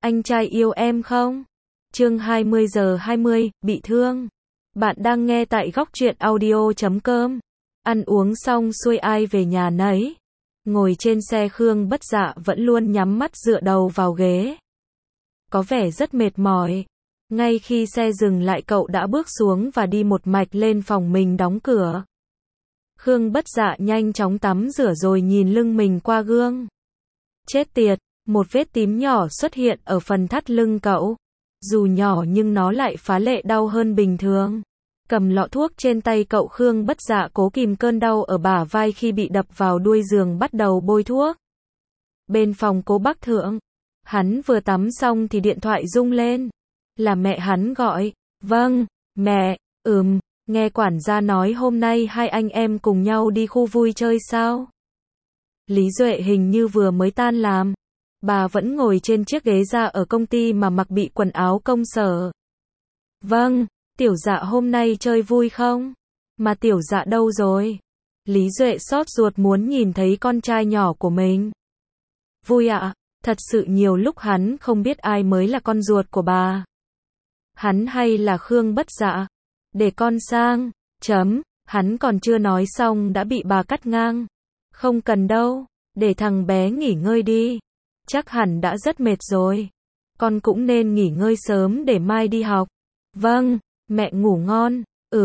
Anh trai yêu em không? Chương 20:20, bị thương. Bạn đang nghe tại góc truyện audio.com. Ăn uống xong xuôi ai về nhà nấy. Ngồi trên xe Khương Bất Dạ vẫn luôn nhắm mắt dựa đầu vào ghế. Có vẻ rất mệt mỏi. Ngay khi xe dừng lại cậu đã bước xuống và đi một mạch lên phòng mình đóng cửa. Khương Bất Dạ nhanh chóng tắm rửa rồi nhìn lưng mình qua gương. Chết tiệt, một vết tím nhỏ xuất hiện ở phần thắt lưng cậu. Dù nhỏ nhưng nó lại phá lệ đau hơn bình thường. Cầm lọ thuốc trên tay cậu, Khương Bất Dạ cố kìm cơn đau ở bả vai khi bị đập vào đuôi giường bắt đầu bôi thuốc. Bên phòng Cố Bắc Thượng, hắn vừa tắm xong thì điện thoại rung lên. Là mẹ hắn gọi. Vâng, mẹ, nghe quản gia nói hôm nay hai anh em cùng nhau đi khu vui chơi sao? Lý Duệ hình như vừa mới tan làm. Bà vẫn ngồi trên chiếc ghế da ở công ty mà mặc bị quần áo công sở. Vâng, Tiểu Dạ hôm nay chơi vui không? Mà Tiểu Dạ đâu rồi? Lý Duệ xót ruột muốn nhìn thấy con trai nhỏ của mình. Vui ạ, thật sự nhiều lúc hắn không biết ai mới là con ruột của bà. Hắn hay là Khương Bất Dạ? Để con sang, hắn còn chưa nói xong đã bị bà cắt ngang. Không cần đâu, để thằng bé nghỉ ngơi đi. Chắc hẳn đã rất mệt rồi. Con cũng nên nghỉ ngơi sớm để mai đi học. Vâng, mẹ ngủ ngon.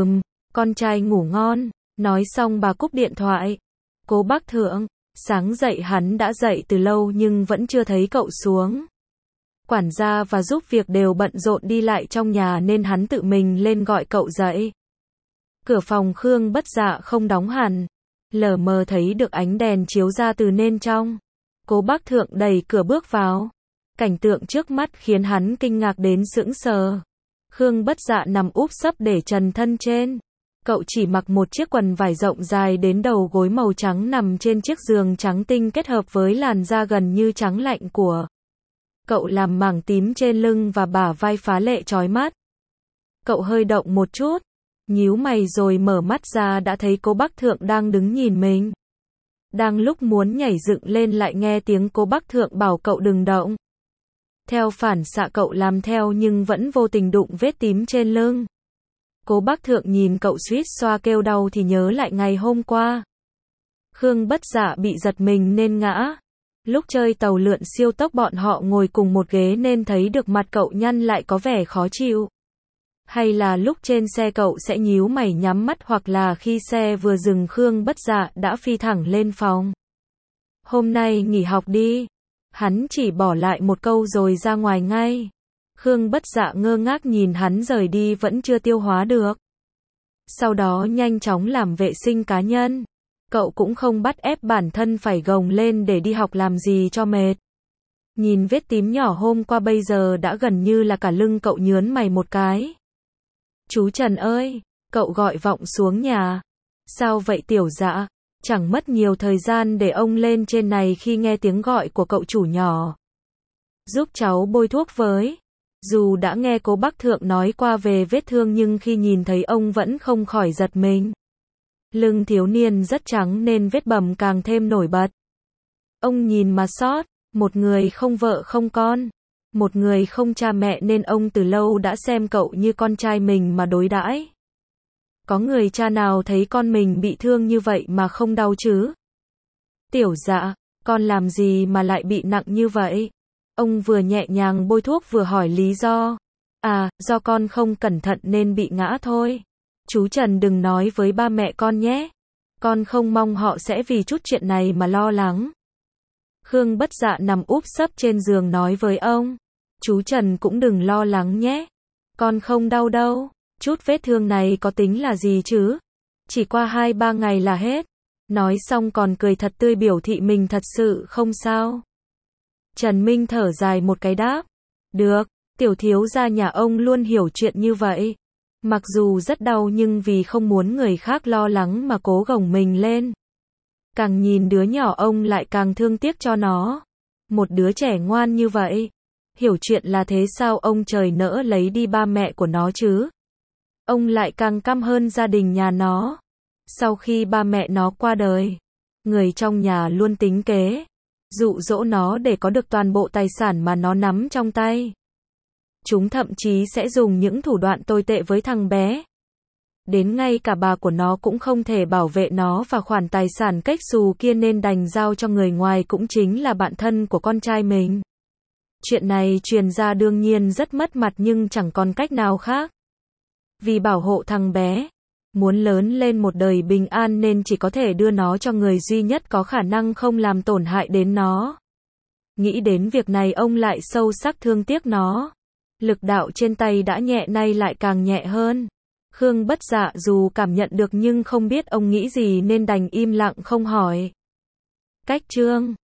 Con trai ngủ ngon. Nói xong bà cúp điện thoại. Cố Bắc Thượng, sáng dậy hắn đã dậy từ lâu nhưng vẫn chưa thấy cậu xuống. Quản gia và giúp việc đều bận rộn đi lại trong nhà nên hắn tự mình lên gọi cậu dậy. Cửa phòng Khương Bất Dạ không đóng hẳn. Lờ mờ thấy được ánh đèn chiếu ra từ nên trong. Cố Bắc Thượng đẩy cửa bước vào. Cảnh tượng trước mắt khiến hắn kinh ngạc đến sững sờ. Khương Bất Dạ nằm úp sấp để trần thân trên. Cậu chỉ mặc một chiếc quần vải rộng dài đến đầu gối màu trắng nằm trên chiếc giường trắng tinh kết hợp với làn da gần như trắng lạnh của cậu làm mảng tím trên lưng và bả vai phá lệ chói mắt. Cậu hơi động một chút, nhíu mày rồi mở mắt ra đã thấy Cố Bắc Thượng đang đứng nhìn mình. Đang lúc muốn nhảy dựng lên lại nghe tiếng Cố Bắc Thượng bảo cậu đừng động. Theo phản xạ cậu làm theo nhưng vẫn vô tình đụng vết tím trên lưng. Cố Bắc Thượng nhìn cậu suýt xoa kêu đau thì nhớ lại ngày hôm qua. Khương Bất Dạ bị giật mình nên ngã. Lúc chơi tàu lượn siêu tốc bọn họ ngồi cùng một ghế nên thấy được mặt cậu nhăn lại có vẻ khó chịu. Hay là lúc trên xe cậu sẽ nhíu mày nhắm mắt hoặc là khi xe vừa dừng Khương Bất Dạ đã phi thẳng lên phòng. Hôm nay nghỉ học đi. Hắn chỉ bỏ lại một câu rồi ra ngoài ngay. Khương Bất Dạ ngơ ngác nhìn hắn rời đi vẫn chưa tiêu hóa được. Sau đó nhanh chóng làm vệ sinh cá nhân. Cậu cũng không bắt ép bản thân phải gồng lên để đi học làm gì cho mệt. Nhìn vết tím nhỏ hôm qua bây giờ đã gần như là cả lưng, cậu nhớn mày một cái. Chú Trần ơi, cậu gọi vọng xuống nhà. Sao vậy Tiểu Dạ? Chẳng mất nhiều thời gian để ông lên trên này khi nghe tiếng gọi của cậu chủ nhỏ. Giúp cháu bôi thuốc với. Dù đã nghe Cố Bắc Thượng nói qua về vết thương nhưng khi nhìn thấy ông vẫn không khỏi giật mình. Lưng thiếu niên rất trắng nên vết bầm càng thêm nổi bật. Ông nhìn mà xót, một người không vợ không con, một người không cha mẹ nên ông từ lâu đã xem cậu như con trai mình mà đối đãi. Có người cha nào thấy con mình bị thương như vậy mà không đau chứ? Tiểu Dạ, con làm gì mà lại bị nặng như vậy? Ông vừa nhẹ nhàng bôi thuốc vừa hỏi lý do. À, do con không cẩn thận nên bị ngã thôi. Chú Trần đừng nói với ba mẹ con nhé. Con không mong họ sẽ vì chút chuyện này mà lo lắng. Khương Bất Dạ nằm úp sấp trên giường nói với ông. Chú Trần cũng đừng lo lắng nhé. Con không đau đâu. Chút vết thương này có tính là gì chứ? Chỉ qua 2-3 ngày là hết. Nói xong còn cười thật tươi biểu thị mình thật sự không sao. Trần Minh thở dài một cái đáp. Được, tiểu thiếu gia nhà ông luôn hiểu chuyện như vậy. Mặc dù rất đau nhưng vì không muốn người khác lo lắng mà cố gồng mình lên. Càng nhìn đứa nhỏ ông lại càng thương tiếc cho nó. Một đứa trẻ ngoan như vậy. Hiểu chuyện là thế sao ông trời nỡ lấy đi ba mẹ của nó chứ? Ông lại càng căm hơn gia đình nhà nó. Sau khi ba mẹ nó qua đời, người trong nhà luôn tính kế. dụ dỗ nó để có được toàn bộ tài sản mà nó nắm trong tay. Chúng thậm chí sẽ dùng những thủ đoạn tồi tệ với thằng bé. Đến ngay cả bà của nó cũng không thể bảo vệ nó và khoản tài sản cách xù kia nên đành giao cho người ngoài cũng chính là bạn thân của con trai mình. Chuyện này truyền ra đương nhiên rất mất mặt nhưng chẳng còn cách nào khác. Vì bảo hộ thằng bé, muốn lớn lên một đời bình an nên chỉ có thể đưa nó cho người duy nhất có khả năng không làm tổn hại đến nó. Nghĩ đến việc này ông lại sâu sắc thương tiếc nó. Lực đạo trên tay đã nhẹ nay lại càng nhẹ hơn. Khương Bất Dạ dù cảm nhận được nhưng không biết ông nghĩ gì nên đành im lặng không hỏi. Cách chương